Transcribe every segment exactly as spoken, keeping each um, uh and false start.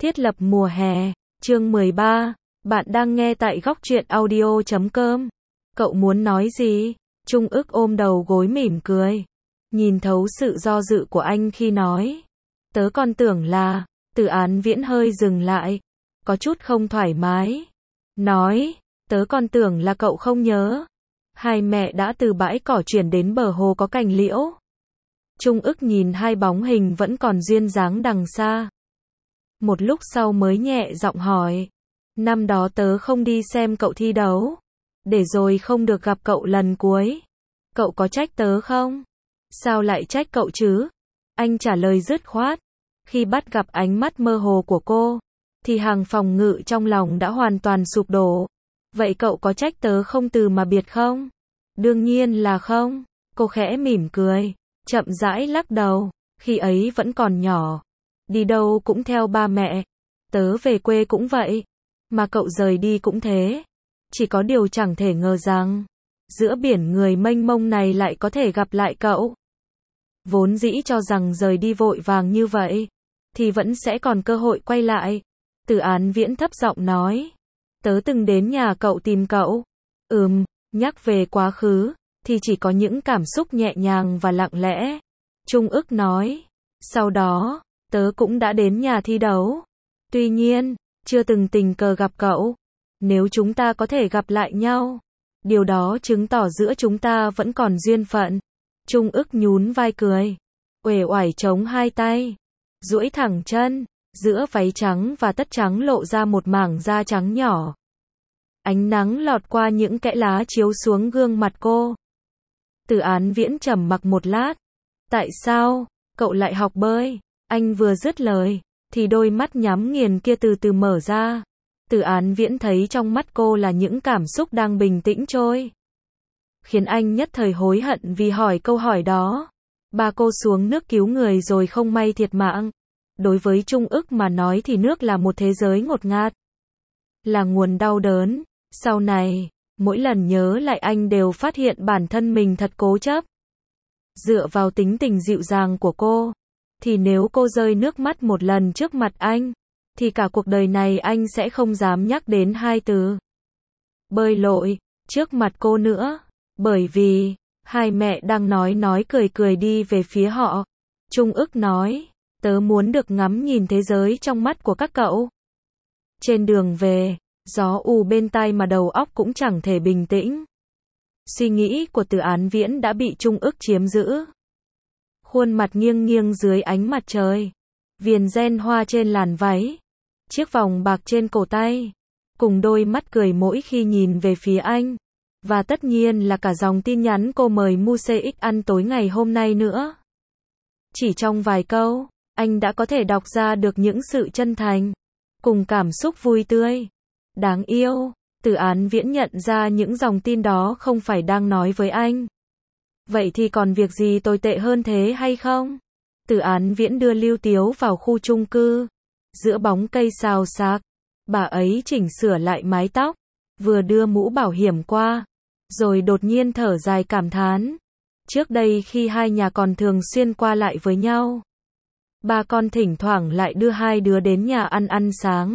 Thiết lập mùa hè, chương mười ba, bạn đang nghe tại góc truyện audio chấm com. Cậu muốn nói gì? Trung ức ôm đầu gối mỉm cười. Nhìn thấu sự do dự của anh khi nói. Tớ còn tưởng là, Từ Án Viễn hơi dừng lại. Có chút không thoải mái. Nói, tớ còn tưởng là cậu không nhớ. Hai mẹ đã từ bãi cỏ chuyển đến bờ hồ có cành liễu. Trung ức nhìn hai bóng hình vẫn còn duyên dáng đằng xa. Một lúc sau mới nhẹ giọng hỏi. Năm đó tớ không đi xem cậu thi đấu. Để rồi không được gặp cậu lần cuối. Cậu có trách tớ không? Sao lại trách cậu chứ? Anh trả lời dứt khoát. Khi bắt gặp ánh mắt mơ hồ của cô, thì hàng phòng ngự trong lòng đã hoàn toàn sụp đổ. Vậy cậu có trách tớ không từ mà biệt không? Đương nhiên là không. Cô khẽ mỉm cười, chậm rãi lắc đầu. Khi ấy vẫn còn nhỏ. Đi đâu cũng theo ba mẹ. Tớ về quê cũng vậy. Mà cậu rời đi cũng thế. Chỉ có điều chẳng thể ngờ rằng, giữa biển người mênh mông này lại có thể gặp lại cậu. Vốn dĩ cho rằng rời đi vội vàng như vậy, thì vẫn sẽ còn cơ hội quay lại. Từ Án Viễn thấp giọng nói. Tớ từng đến nhà cậu tìm cậu. Ừm, nhắc về quá khứ, thì chỉ có những cảm xúc nhẹ nhàng và lặng lẽ. Trung ức nói. Sau đó, tớ cũng đã đến nhà thi đấu. Tuy nhiên, chưa từng tình cờ gặp cậu. Nếu chúng ta có thể gặp lại nhau, điều đó chứng tỏ giữa chúng ta vẫn còn duyên phận. Trung ức nhún vai cười, uể oải chống hai tay, duỗi thẳng chân, giữa váy trắng và tất trắng lộ ra một mảng da trắng nhỏ. Ánh nắng lọt qua những kẽ lá chiếu xuống gương mặt cô. Từ Án Viễn trầm mặc một lát. Tại sao cậu lại học bơi? Anh vừa dứt lời, thì đôi mắt nhắm nghiền kia từ từ mở ra. Từ Án Viễn thấy trong mắt cô là những cảm xúc đang bình tĩnh trôi. Khiến anh nhất thời hối hận vì hỏi câu hỏi đó. Ba cô xuống nước cứu người rồi không may thiệt mạng. Đối với Trung ức mà nói thì nước là một thế giới ngột ngạt. Là nguồn đau đớn. Sau này, mỗi lần nhớ lại anh đều phát hiện bản thân mình thật cố chấp. Dựa vào tính tình dịu dàng của cô, thì nếu cô rơi nước mắt một lần trước mặt anh, thì cả cuộc đời này anh sẽ không dám nhắc đến hai từ bơi lội trước mặt cô nữa. Bởi vì, hai mẹ đang nói nói cười cười đi về phía họ. Trung ức nói, tớ muốn được ngắm nhìn thế giới trong mắt của các cậu. Trên đường về, gió ù bên tai mà đầu óc cũng chẳng thể bình tĩnh. Suy nghĩ của Từ Án Viễn đã bị Trung ức chiếm giữ. Khuôn mặt nghiêng nghiêng dưới ánh mặt trời. Viền ren hoa trên làn váy. Chiếc vòng bạc trên cổ tay. Cùng đôi mắt cười mỗi khi nhìn về phía anh. Và tất nhiên là cả dòng tin nhắn cô mời Mu xê ích ăn tối ngày hôm nay nữa. Chỉ trong vài câu, anh đã có thể đọc ra được những sự chân thành. Cùng cảm xúc vui tươi. Đáng yêu. Từ Án Viễn nhận ra những dòng tin đó không phải đang nói với anh. Vậy thì còn việc gì tồi tệ hơn thế hay không? Từ Án Viễn đưa Lưu Tiếu vào khu chung cư. Giữa bóng cây xào xạc, bà ấy chỉnh sửa lại mái tóc, vừa đưa mũ bảo hiểm qua, rồi đột nhiên thở dài cảm thán. Trước đây khi hai nhà còn thường xuyên qua lại với nhau, ba con thỉnh thoảng lại đưa hai đứa đến nhà ăn ăn sáng.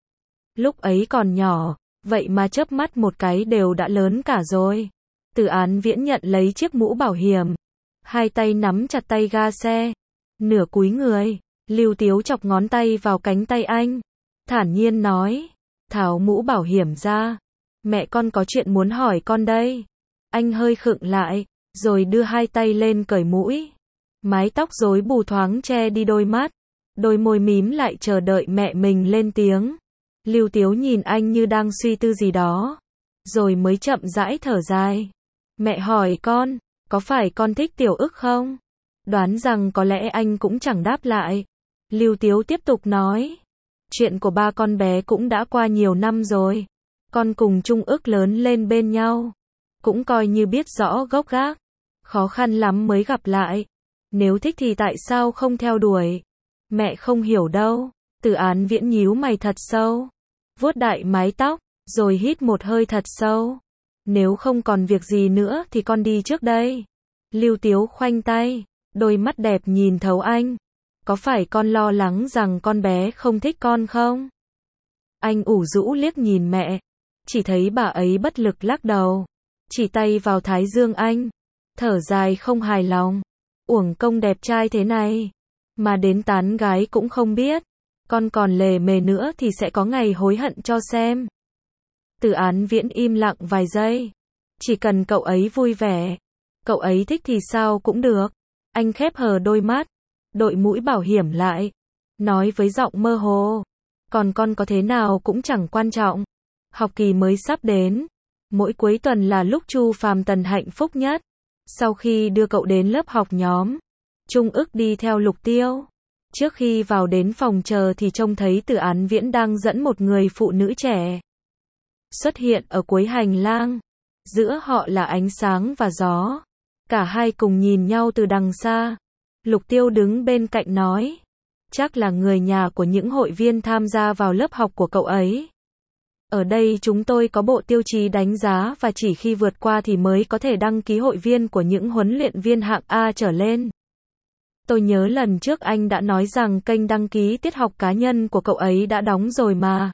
Lúc ấy còn nhỏ, vậy mà chớp mắt một cái đều đã lớn cả rồi. Từ Án Viễn nhận lấy chiếc mũ bảo hiểm, hai tay nắm chặt tay ga xe, nửa cúi người. Lưu Tiếu chọc ngón tay vào cánh tay anh, thản nhiên nói, tháo mũ bảo hiểm ra. Mẹ con có chuyện muốn hỏi con đây. Anh hơi khựng lại, rồi đưa hai tay lên cởi mũi. Mái tóc rối bù thoáng che đi đôi mắt, đôi môi mím lại chờ đợi mẹ mình lên tiếng. Lưu Tiếu nhìn anh như đang suy tư gì đó, rồi mới chậm rãi thở dài. Mẹ hỏi con, có phải con thích Tiểu ức không? Đoán rằng có lẽ anh cũng chẳng đáp lại. Lưu Tiếu tiếp tục nói, chuyện của ba con bé cũng đã qua nhiều năm rồi. Con cùng Trung ức lớn lên bên nhau, cũng coi như biết rõ gốc gác. Khó khăn lắm mới gặp lại. Nếu thích thì tại sao không theo đuổi? Mẹ không hiểu đâu. Từ Án Viễn nhíu mày thật sâu, vuốt đại mái tóc, rồi hít một hơi thật sâu. Nếu không còn việc gì nữa thì con đi trước đây. Lưu Tiếu khoanh tay, đôi mắt đẹp nhìn thấu anh. có phải con lo lắng rằng con bé không thích con không? Anh ủ rũ liếc nhìn mẹ, chỉ thấy bà ấy bất lực lắc đầu, chỉ tay vào thái dương anh, thở dài không hài lòng. Uổng công đẹp trai thế này, mà đến tán gái cũng không biết, con còn lề mề nữa thì sẽ có ngày hối hận cho xem. Từ Án Viễn im lặng vài giây, chỉ cần cậu ấy vui vẻ, cậu ấy thích thì sao cũng được. Anh khép hờ đôi mắt, đội mũ bảo hiểm lại, nói với giọng mơ hồ, còn con có thế nào cũng chẳng quan trọng. Học kỳ mới sắp đến, mỗi cuối tuần là lúc Chu Phàm Tần hạnh phúc nhất. Sau khi đưa cậu đến lớp học nhóm, Trung Ức đi theo Lục Tiêu. Trước khi vào đến phòng chờ thì trông thấy Từ Án Viễn đang dẫn một người phụ nữ trẻ xuất hiện ở cuối hành lang. Giữa họ là ánh sáng và gió. Cả hai cùng nhìn nhau từ đằng xa. Lục Tiêu đứng bên cạnh nói, chắc là người nhà của những hội viên tham gia vào lớp học của cậu ấy. Ở đây chúng tôi có bộ tiêu chí đánh giá và chỉ khi vượt qua thì mới có thể đăng ký hội viên của những huấn luyện viên hạng A trở lên. Tôi nhớ lần trước anh đã nói rằng kênh đăng ký tiết học cá nhân của cậu ấy đã đóng rồi mà.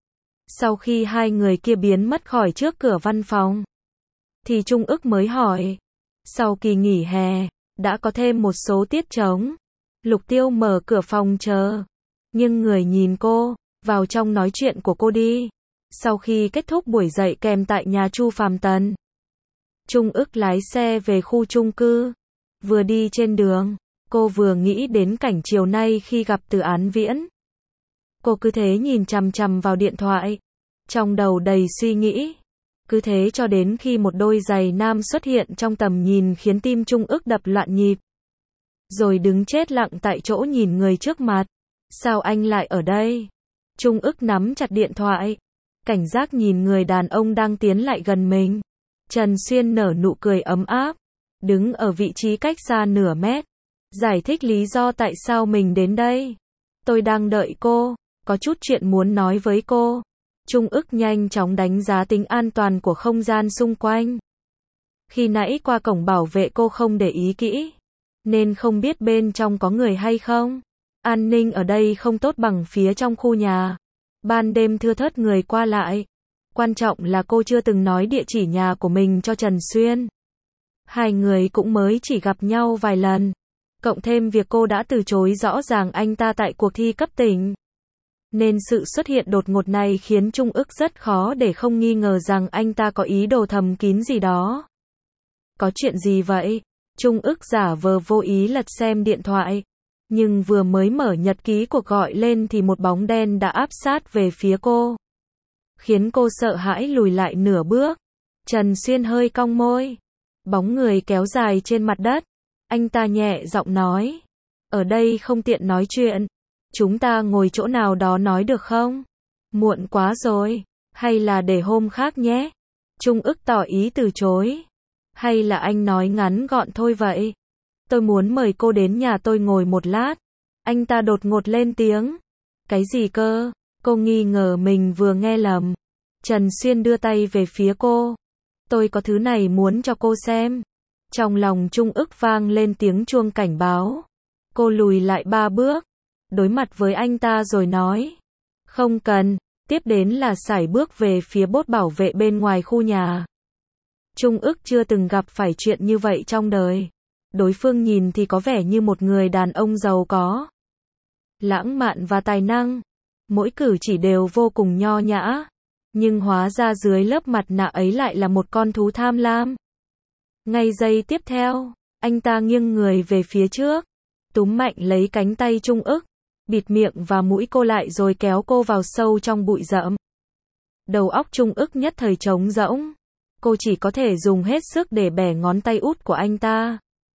Sau khi hai người kia biến mất khỏi trước cửa văn phòng, thì Trung Ức mới hỏi, sau kỳ nghỉ hè, đã có thêm một số tiết trống. Lục Tiêu mở cửa phòng chờ, nhưng người nhìn cô, vào trong nói chuyện của cô đi. Sau khi kết thúc buổi dạy kèm tại nhà Chu Phàm Tần, Trung Ức lái xe về khu chung cư. Vừa đi trên đường, cô vừa nghĩ đến cảnh chiều nay khi gặp Từ Án Viễn. Cô cứ thế nhìn chằm chằm vào điện thoại, trong đầu đầy suy nghĩ. Cứ thế cho đến khi một đôi giày nam xuất hiện trong tầm nhìn khiến tim Trung Ức đập loạn nhịp. Rồi đứng chết lặng tại chỗ nhìn người trước mặt. Sao anh lại ở đây? Trung Ức nắm chặt điện thoại, cảnh giác nhìn người đàn ông đang tiến lại gần mình. Trần Xuyên nở nụ cười ấm áp, đứng ở vị trí cách xa nửa mét, giải thích lý do tại sao mình đến đây. Tôi đang đợi cô, có chút chuyện muốn nói với cô. Trung Ức nhanh chóng đánh giá tính an toàn của không gian xung quanh. Khi nãy qua cổng bảo vệ cô không để ý kỹ, nên không biết bên trong có người hay không. An ninh ở đây không tốt bằng phía trong khu nhà. Ban đêm thưa thớt người qua lại. Quan trọng là cô chưa từng nói địa chỉ nhà của mình cho Trần Xuyên. Hai người cũng mới chỉ gặp nhau vài lần. Cộng thêm việc cô đã từ chối rõ ràng anh ta tại cuộc thi cấp tỉnh. Nên sự xuất hiện đột ngột này khiến Trung Ức rất khó để không nghi ngờ rằng anh ta có ý đồ thầm kín gì đó. Có chuyện gì vậy? Trung Ức giả vờ vô ý lật xem điện thoại. Nhưng vừa mới mở nhật ký cuộc gọi lên thì một bóng đen đã áp sát về phía cô, khiến cô sợ hãi lùi lại nửa bước. Trần Xuyên hơi cong môi. Bóng người kéo dài trên mặt đất. Anh ta nhẹ giọng nói, ở đây không tiện nói chuyện. Chúng ta ngồi chỗ nào đó nói được không? Muộn quá rồi. Hay là để hôm khác nhé? Trung Ức tỏ ý từ chối. Hay là anh nói ngắn gọn thôi vậy? Tôi muốn mời cô đến nhà tôi ngồi một lát. Anh ta đột ngột lên tiếng. Cái gì cơ? Cô nghi ngờ mình vừa nghe lầm. Trần Xuyên đưa tay về phía cô. Tôi có thứ này muốn cho cô xem. Trong lòng Trung Ức vang lên tiếng chuông cảnh báo. Cô lùi lại ba bước, đối mặt với anh ta rồi nói, không cần. Tiếp đến là sải bước về phía bốt bảo vệ bên ngoài khu nhà. Trung Ức chưa từng gặp phải chuyện như vậy trong đời. Đối phương nhìn thì có vẻ như một người đàn ông giàu có, lãng mạn và tài năng. Mỗi cử chỉ đều vô cùng nho nhã. Nhưng hóa ra dưới lớp mặt nạ ấy lại là một con thú tham lam. Ngay giây tiếp theo, anh ta nghiêng người về phía trước, túm mạnh lấy cánh tay Trung Ức, bịt miệng và mũi cô lại rồi kéo cô vào sâu trong bụi rậm. Đầu óc Trung Ức nhất thời trống rỗng. Cô chỉ có thể dùng hết sức để bẻ ngón tay út của anh ta,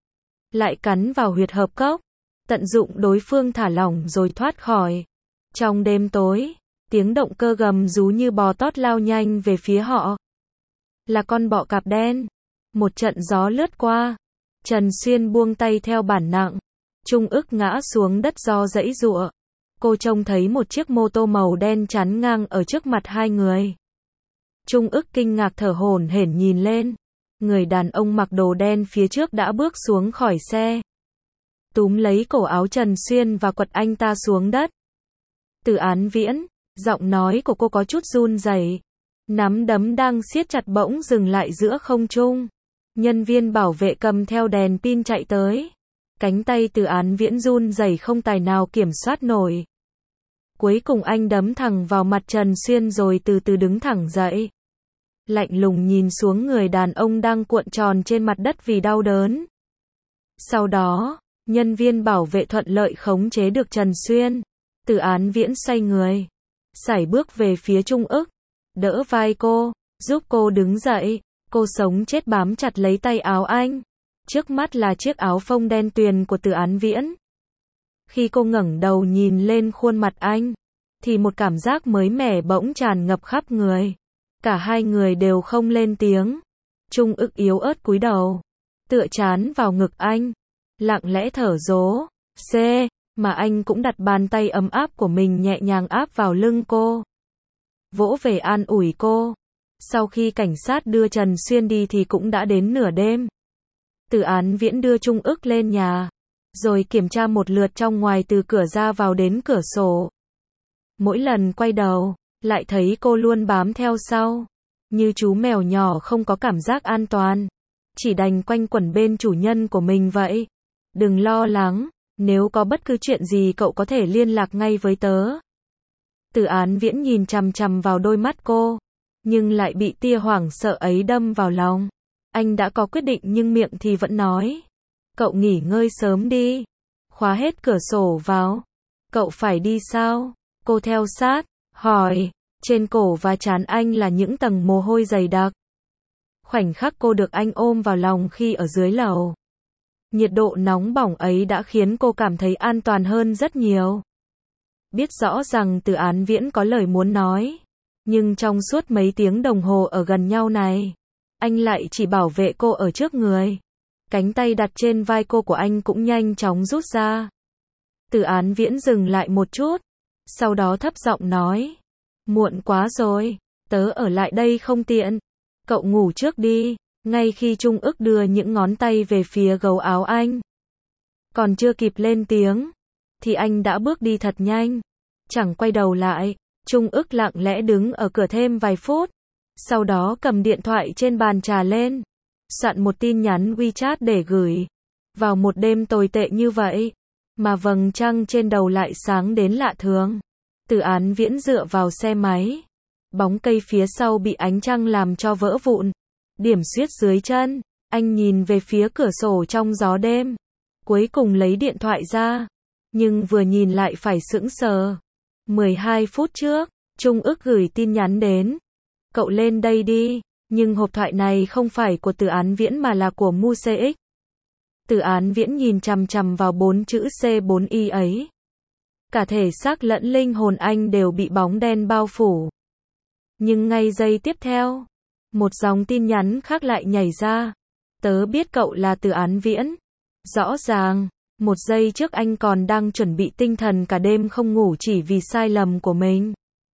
lại cắn vào huyệt hợp cốc, tận dụng đối phương thả lỏng rồi thoát khỏi. Trong đêm tối, tiếng động cơ gầm rú như bò tót lao nhanh về phía họ. Là con bọ cạp đen. Một trận gió lướt qua. Trần Xuyên buông tay theo bản năng. Trung Ức ngã xuống đất do giãy giụa. Cô trông thấy một chiếc mô tô màu đen chắn ngang ở trước mặt hai người. Trung Ức kinh ngạc thở hổn hển nhìn lên. Người đàn ông mặc đồ đen phía trước đã bước xuống khỏi xe. túm lấy cổ áo Trần Xuyên và quật anh ta xuống đất. Từ Án Viễn, giọng nói của cô có chút run rẩy. Nắm đấm đang siết chặt bỗng dừng lại giữa không trung. Nhân viên bảo vệ cầm theo đèn pin chạy tới. Cánh tay Từ Án Viễn run rẩy không tài nào kiểm soát nổi. Cuối cùng anh đấm thẳng vào mặt Trần Xuyên rồi từ từ đứng thẳng dậy. Lạnh lùng nhìn xuống người đàn ông đang cuộn tròn trên mặt đất vì đau đớn. Sau đó, nhân viên bảo vệ thuận lợi khống chế được Trần Xuyên. Từ Án Viễn xoay người, sải bước về phía Trung Ức, đỡ vai cô, giúp cô đứng dậy. Cô sống chết bám chặt lấy tay áo anh. Trước mắt là chiếc áo phông đen tuyền của Từ Án Viễn. Khi cô ngẩng đầu nhìn lên khuôn mặt anh, thì một cảm giác mới mẻ bỗng tràn ngập khắp người. Cả hai người đều không lên tiếng. Trung Ức yếu ớt cúi đầu, tựa trán vào ngực anh, lặng lẽ thở dố. C, mà anh cũng đặt bàn tay ấm áp của mình nhẹ nhàng áp vào lưng cô, vỗ về an ủi cô. Sau khi cảnh sát đưa Trần Xuyên đi thì cũng đã đến nửa đêm. Từ Án Viễn đưa Trung Ức lên nhà, rồi kiểm tra một lượt trong ngoài từ cửa ra vào đến cửa sổ. Mỗi lần quay đầu, lại thấy cô luôn bám theo sau, như chú mèo nhỏ không có cảm giác an toàn, chỉ đành quanh quẩn bên chủ nhân của mình vậy. Đừng lo lắng, nếu có bất cứ chuyện gì cậu có thể liên lạc ngay với tớ. Từ Án Viễn nhìn chằm chằm vào đôi mắt cô, nhưng lại bị tia hoảng sợ ấy đâm vào lòng. Anh đã có quyết định nhưng miệng thì vẫn nói. Cậu nghỉ ngơi sớm đi. Khóa hết cửa sổ vào. Cậu phải đi sao? Cô theo sát, hỏi. Trên cổ và trán anh là những tầng mồ hôi dày đặc. Khoảnh khắc cô được anh ôm vào lòng khi ở dưới lầu. Nhiệt độ nóng bỏng ấy đã khiến cô cảm thấy an toàn hơn rất nhiều. Biết rõ rằng Từ Án Viễn có lời muốn nói, nhưng trong suốt mấy tiếng đồng hồ ở gần nhau này, anh lại chỉ bảo vệ cô ở trước người. Cánh tay đặt trên vai cô của anh cũng nhanh chóng rút ra. Từ Án Viễn dừng lại một chút, sau đó thấp giọng nói. Muộn quá rồi, tớ ở lại đây không tiện. Cậu ngủ trước đi. Ngay khi Trung Ức đưa những ngón tay về phía gấu áo anh, còn chưa kịp lên tiếng, thì anh đã bước đi thật nhanh, chẳng quay đầu lại. Trung Ức lặng lẽ đứng ở cửa thêm vài phút, sau đó cầm điện thoại trên bàn trà lên, soạn một tin nhắn WeChat để gửi. Vào một đêm tồi tệ như vậy, mà vầng trăng trên đầu lại sáng đến lạ thường. Từ Án Viễn dựa vào xe máy, bóng cây phía sau bị ánh trăng làm cho vỡ vụn, điểm xuyết dưới chân. Anh nhìn về phía cửa sổ trong gió đêm, cuối cùng lấy điện thoại ra, nhưng vừa nhìn lại phải sững sờ. mười hai phút trước, Trung Ức gửi tin nhắn đến. Cậu lên đây đi, nhưng hộp thoại này không phải của Từ Án Viễn mà là của Mu xê ích. Từ Án Viễn nhìn chằm chằm vào bốn chữ C bốn Y ấy. Cả thể xác lẫn linh hồn anh đều bị bóng đen bao phủ. Nhưng ngay giây tiếp theo, một dòng tin nhắn khác lại nhảy ra. Tớ biết cậu là Từ Án Viễn. Rõ ràng, một giây trước anh còn đang chuẩn bị tinh thần cả đêm không ngủ chỉ vì sai lầm của mình.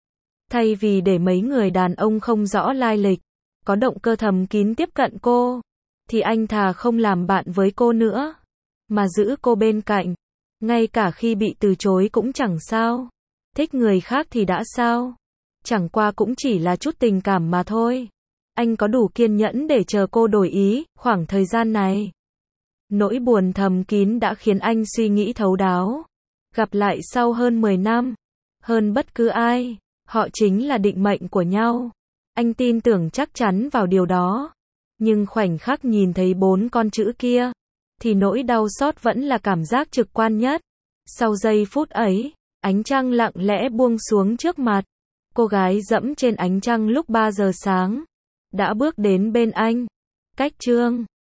Thay vì để mấy người đàn ông không rõ lai lịch, có động cơ thầm kín tiếp cận cô, thì anh thà không làm bạn với cô nữa, mà giữ cô bên cạnh. Ngay cả khi bị từ chối cũng chẳng sao. Thích người khác thì đã sao? Chẳng qua cũng chỉ là chút tình cảm mà thôi. Anh có đủ kiên nhẫn để chờ cô đổi ý, khoảng thời gian này. Nỗi buồn thầm kín đã khiến anh suy nghĩ thấu đáo. Gặp lại sau hơn mười năm, hơn bất cứ ai, họ chính là định mệnh của nhau. Anh tin tưởng chắc chắn vào điều đó. Nhưng khoảnh khắc nhìn thấy bốn con chữ kia, thì nỗi đau xót vẫn là cảm giác trực quan nhất. Sau giây phút ấy, ánh trăng lặng lẽ buông xuống trước mặt. Cô gái dẫm trên ánh trăng lúc ba giờ sáng, đã bước đến bên anh. Cách chương